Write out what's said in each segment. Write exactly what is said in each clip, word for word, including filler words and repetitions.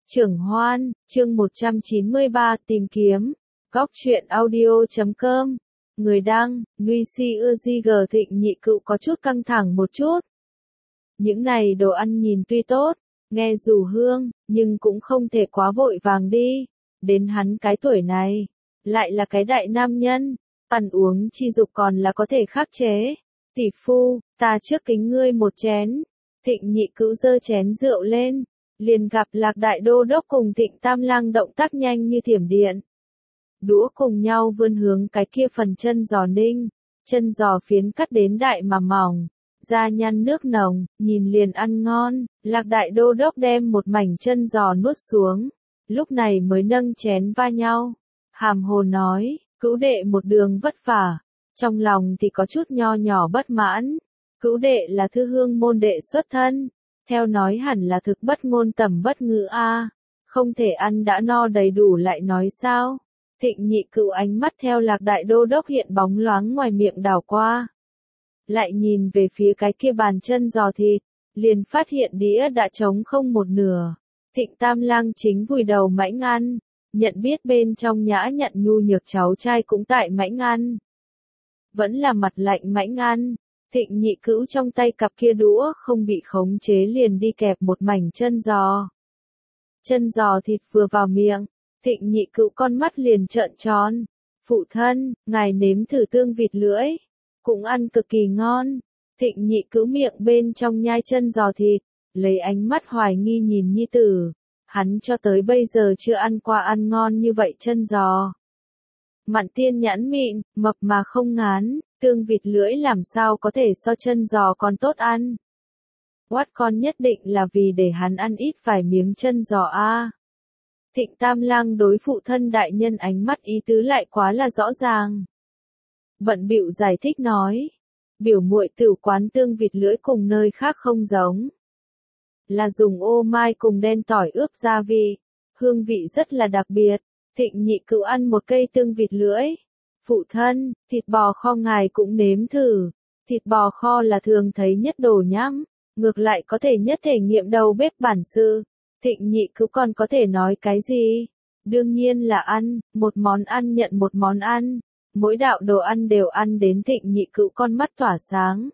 Trưởng Hoan, chương một trăm chín mươi ba tìm kiếm. Góc truyện audio chấm com. Người đăng, Nuy Si ưa di gờ Thịnh Nhị Cựu có chút căng thẳng một chút. Những này đồ ăn nhìn tuy tốt, nghe dù hương, nhưng cũng không thể quá vội vàng đi. Đến hắn cái tuổi này, lại là cái đại nam nhân, ăn uống chi dục còn là có thể khắc chế. Tỷ phu, ta trước kính ngươi một chén. Thịnh Nhị Cữu giơ chén rượu lên, liền gặp Lạc Đại Đô Đốc cùng Thịnh Tam Lang động tác nhanh như thiểm điện. Đũa cùng nhau vươn hướng cái kia phần chân giò ninh, chân giò phiến cắt đến đại mà mỏng, da nhăn nước nồng, nhìn liền ăn ngon. Lạc Đại Đô Đốc đem một mảnh chân giò nuốt xuống, lúc này mới nâng chén va nhau, hàm hồ nói, Cữu đệ một đường vất vả, trong lòng thì có chút nho nhỏ bất mãn. Cữu đệ là thư hương môn đệ xuất thân, theo nói hẳn là thực bất ngôn tầm bất ngữ a, không thể ăn đã no đầy đủ lại nói sao? Thịnh Nhị Cựu ánh mắt theo Lạc Đại Đô Đốc hiện bóng loáng ngoài miệng đảo qua, lại nhìn về phía cái kia bàn chân giò thịt, liền phát hiện đĩa đã trống không một nửa. Thịnh Tam Lang chính vùi đầu mãnh ăn, nhận biết bên trong nhã nhận nhu nhược cháu trai cũng tại mãnh ăn, vẫn là mặt lạnh mãnh ăn. Thịnh Nhị Cữu trong tay cặp kia đũa không bị khống chế liền đi kẹp một mảnh chân giò. Chân giò thịt vừa vào miệng, Thịnh Nhị Cữu con mắt liền trợn tròn. Phụ thân, ngài nếm thử tương vịt lưỡi, cũng ăn cực kỳ ngon. Thịnh Nhị Cữu miệng bên trong nhai chân giò thịt, lấy ánh mắt hoài nghi nhìn nhi tử. Hắn cho tới bây giờ chưa ăn qua ăn ngon như vậy chân giò. Mặn tiên nhãn mịn, mập mà không ngán. Tương vịt lưỡi làm sao có thể so chân giò còn tốt ăn. Quát con nhất định là vì để hắn ăn ít vài miếng chân giò a. Thịnh Tam Lang đối phụ thân đại nhân ánh mắt ý tứ lại quá là rõ ràng. Bận bịu giải thích nói, biểu muội tửu quán tương vịt lưỡi cùng nơi khác không giống. Là dùng ô mai cùng đen tỏi ướp gia vị, hương vị rất là đặc biệt. Thịnh Nhị Cựu ăn một cây tương vịt lưỡi. Phụ thân, thịt bò kho ngài cũng nếm thử. Thịt bò kho là thường thấy nhất đồ nhắm, ngược lại có thể nhất thể nghiệm đầu bếp bản sự. Thịnh Nhị Cữu còn có thể nói cái gì? Đương nhiên là ăn, một món ăn nhận một món ăn. Mỗi đạo đồ ăn đều ăn đến Thịnh Nhị Cữu con mắt tỏa sáng.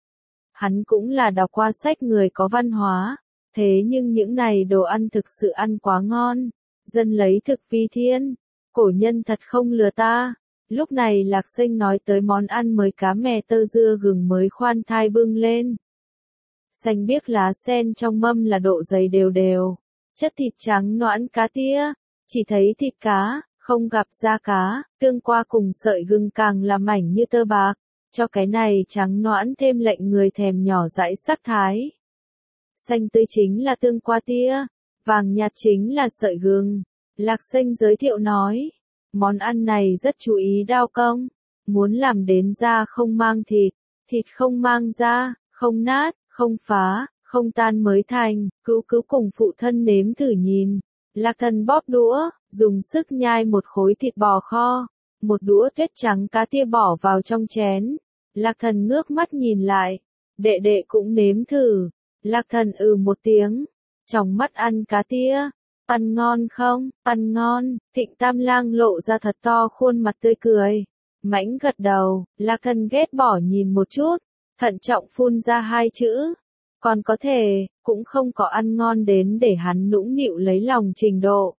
Hắn cũng là đọc qua sách người có văn hóa, thế nhưng những này đồ ăn thực sự ăn quá ngon. Dân lấy thực vi thiên, cổ nhân thật không lừa ta. Lúc này Lạc Sinh nói tới món ăn mới cá mè tơ dưa gừng mới khoan thai bưng lên. Xanh biếc lá sen trong mâm là độ dày đều đều, chất thịt trắng noãn cá tía, chỉ thấy thịt cá, không gặp da cá, tương qua cùng sợi gừng càng là mảnh như tơ bạc, cho cái này trắng noãn thêm lệnh người thèm nhỏ dãi sắc thái. Xanh tươi chính là tương qua tía, vàng nhạt chính là sợi gừng. Lạc Sinh giới thiệu nói. Món ăn này rất chú ý đao công, muốn làm đến da không mang thịt, thịt không mang da, không nát, không phá, không tan mới thành. Cữu Cữu cùng phụ thân nếm thử nhìn. Lạc Thần bóp đũa, dùng sức nhai một khối thịt bò kho, một đũa tuyết trắng cá tia bỏ vào trong chén. Lạc Thần ngước mắt nhìn lại, đệ đệ cũng nếm thử. Lạc Thần ừ một tiếng, trong mắt ăn cá tia. Ăn ngon không? Ăn ngon. Thịnh Tam Lang lộ ra thật to khuôn mặt tươi cười. Mãnh gật đầu. Lạc Thần ghét bỏ nhìn một chút, thận trọng phun ra hai chữ. Còn có thể, cũng không có ăn ngon đến để hắn nũng nịu lấy lòng trình độ.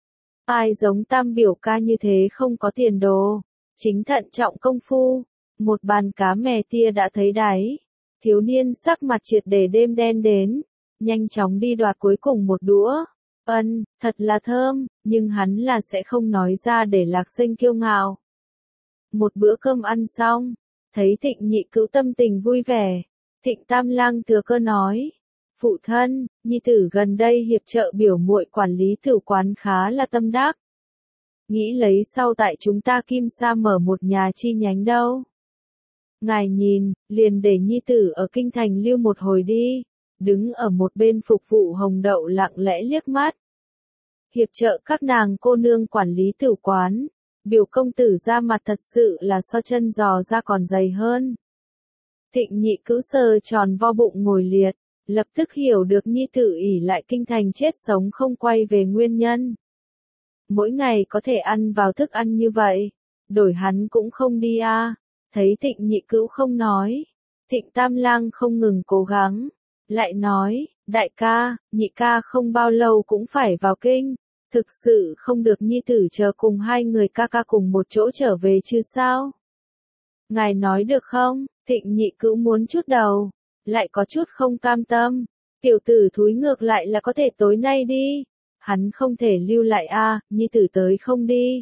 Ai giống Tam biểu ca như thế không có tiền đồ. Chính thận trọng công phu. Một bàn cá mè tia đã thấy đáy. Thiếu niên sắc mặt triệt để đêm đen đến. Nhanh chóng đi đoạt cuối cùng một đũa. Ân, thật là thơm, nhưng hắn là sẽ không nói ra để Lạc Sinh kiêu ngạo. Một bữa cơm ăn xong, thấy Thịnh Nhị Cữu tâm tình vui vẻ, Thịnh Tam Lang thừa cơ nói, phụ thân, nhi tử gần đây hiệp trợ biểu muội quản lý thử quán khá là tâm đắc. Nghĩ lấy sau tại chúng ta Kim Sa mở một nhà chi nhánh đâu. Ngài nhìn, liền để nhi tử ở kinh thành lưu một hồi đi. Đứng ở một bên phục vụ Hồng Đậu lặng lẽ liếc mắt. Hiệp trợ các nàng cô nương quản lý tử quán, biểu công tử ra mặt thật sự là so chân giò ra còn dày hơn. Thịnh Nhị Cữu sờ tròn vo bụng ngồi liệt, lập tức hiểu được nhi tử ỷ lại kinh thành chết sống không quay về nguyên nhân. Mỗi ngày có thể ăn vào thức ăn như vậy, đổi hắn cũng không đi a. À. Thấy Thịnh Nhị Cữu không nói, Thịnh Tam Lang không ngừng cố gắng, lại nói, đại ca, nhị ca không bao lâu cũng phải vào kinh, thực sự không được nhi tử chờ cùng hai người ca ca cùng một chỗ trở về chứ sao? Ngài nói được không? Thịnh Nhị Cữu muốn chút đầu, lại có chút không cam tâm, tiểu tử thúi ngược lại là có thể tối nay đi, hắn không thể lưu lại a, à, nhi tử tới không đi.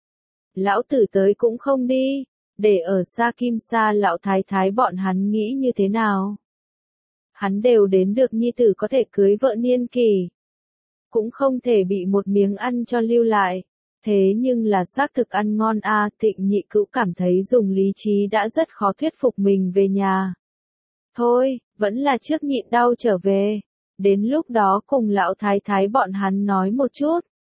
Lão tử tới cũng không đi, để ở xa Kim Sa lão thái thái bọn hắn nghĩ như thế nào? Hắn đều đến được nhi tử có thể cưới vợ niên kỳ, cũng không thể bị một miếng ăn cho lưu lại. Thế nhưng là xác thực ăn ngon a, à, Thịnh Nhị Cữu cảm thấy dùng lý trí đã rất khó thuyết phục mình về nhà. Thôi, vẫn là trước nhịn đau trở về, đến lúc đó cùng lão thái thái bọn hắn nói một chút.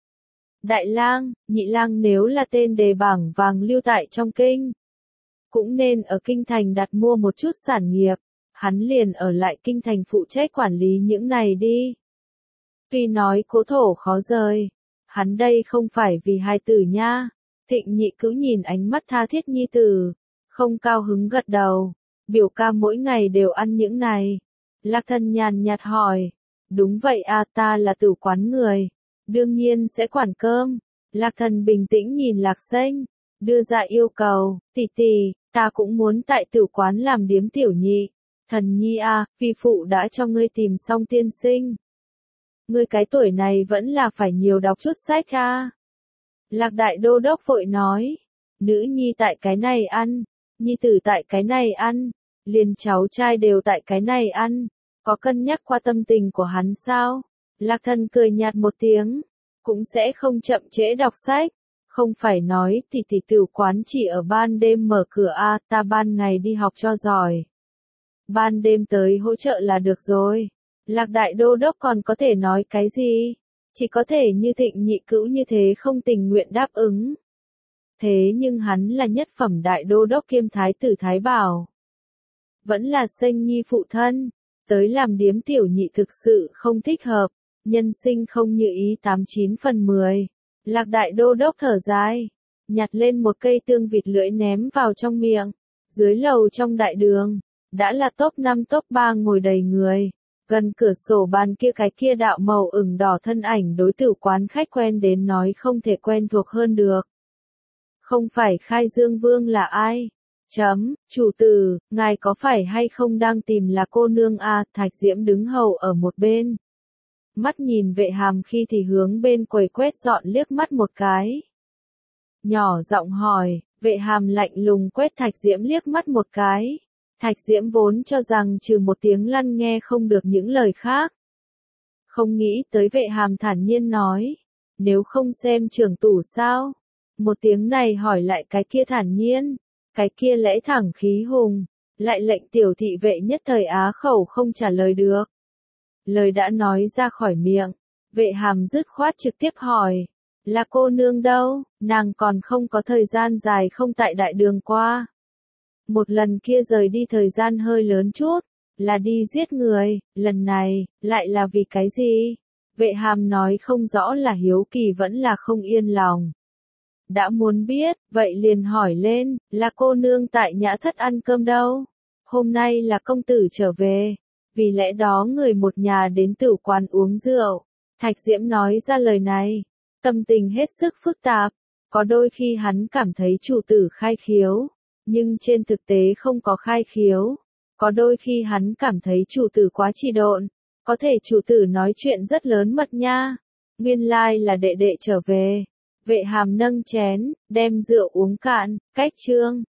Đại lang, nhị lang nếu là tên đề bảng vàng lưu tại trong kinh, cũng nên ở kinh thành đặt mua một chút sản nghiệp, hắn liền ở lại kinh thành phụ trách quản lý những này đi. Tuy nói cố thổ khó rời, hắn đây không phải vì hai tử nha. Thịnh Nhị Cữu nhìn ánh mắt tha thiết nhi tử, không cao hứng gật đầu, biểu ca mỗi ngày đều ăn những này. Lạc Thần nhàn nhạt hỏi, đúng vậy à, ta là tử quán người, đương nhiên sẽ quản cơm. Lạc Thần bình tĩnh nhìn Lạc Xanh, đưa ra yêu cầu, tỷ tỷ, ta cũng muốn tại tử quán làm điếm tiểu nhị. Thần nhi à, phi phụ đã cho ngươi tìm xong tiên sinh. Ngươi cái tuổi này vẫn là phải nhiều đọc chút sách a. Lạc Đại Đô Đốc vội nói, nữ nhi tại cái này ăn, nhi tử tại cái này ăn, liền cháu trai đều tại cái này ăn, có cân nhắc qua tâm tình của hắn sao? Lạc Thần cười nhạt một tiếng, cũng sẽ không chậm trễ đọc sách, không phải nói tỷ tỷ tử quán chỉ ở ban đêm mở cửa a, à, ta ban ngày đi học cho giỏi. Ban đêm tới hỗ trợ là được rồi. Lạc Đại Đô Đốc còn có thể nói cái gì? Chỉ có thể như Thịnh Nhị Cữu như thế không tình nguyện đáp ứng. Thế nhưng hắn là nhất phẩm Đại Đô Đốc kiêm Thái tử Thái Bảo. Vẫn là Xanh Nhi phụ thân, tới làm điếm tiểu nhị thực sự không thích hợp, nhân sinh không như ý tám chín phần mười. Lạc Đại Đô Đốc thở dài, nhặt lên một cây tương vịt lưỡi ném vào trong miệng. Dưới lầu trong đại đường, đã là top năm top ba ngồi đầy người. Gần cửa sổ bàn kia cái kia đạo màu ửng đỏ thân ảnh đối tử quán khách quen đến nói không thể quen thuộc hơn được. Không phải Khai Dương Vương là ai? Chấm, chủ tử, ngài có phải hay không đang tìm là cô nương a? À, Thạch Diễm đứng hầu ở một bên. Mắt nhìn Vệ Hàm khi thì hướng bên quầy quét dọn liếc mắt một cái. Nhỏ giọng hỏi, Vệ Hàm lạnh lùng quét Thạch Diễm liếc mắt một cái. Thạch Diễm vốn cho rằng trừ một tiếng lăn nghe không được những lời khác. Không nghĩ tới Vệ Hàm thản nhiên nói, nếu không xem trưởng tủ sao? Một tiếng này hỏi lại cái kia thản nhiên, cái kia lẽ thẳng khí hùng, lại lệnh tiểu thị vệ nhất thời á khẩu không trả lời được. Lời đã nói ra khỏi miệng, Vệ Hàm dứt khoát trực tiếp hỏi, là cô nương đâu, nàng còn không có thời gian dài không tại đại đường qua. Một lần kia rời đi thời gian hơi lớn chút, là đi giết người, lần này, lại là vì cái gì? Vệ Hàm nói không rõ là hiếu kỳ vẫn là không yên lòng. Đã muốn biết, vậy liền hỏi lên, là cô nương tại nhã thất ăn cơm đâu? Hôm nay là công tử trở về, vì lẽ đó người một nhà đến tử quán uống rượu. Thạch Diễm nói ra lời này, tâm tình hết sức phức tạp, có đôi khi hắn cảm thấy chủ tử khai khiếu, nhưng trên thực tế không có khai khiếu. Có đôi khi hắn cảm thấy chủ tử quá trì độn, có thể chủ tử nói chuyện rất lớn mật nha. Nguyên lai là đệ đệ trở về. Vệ Hàm nâng chén, đem rượu uống cạn, cách chương.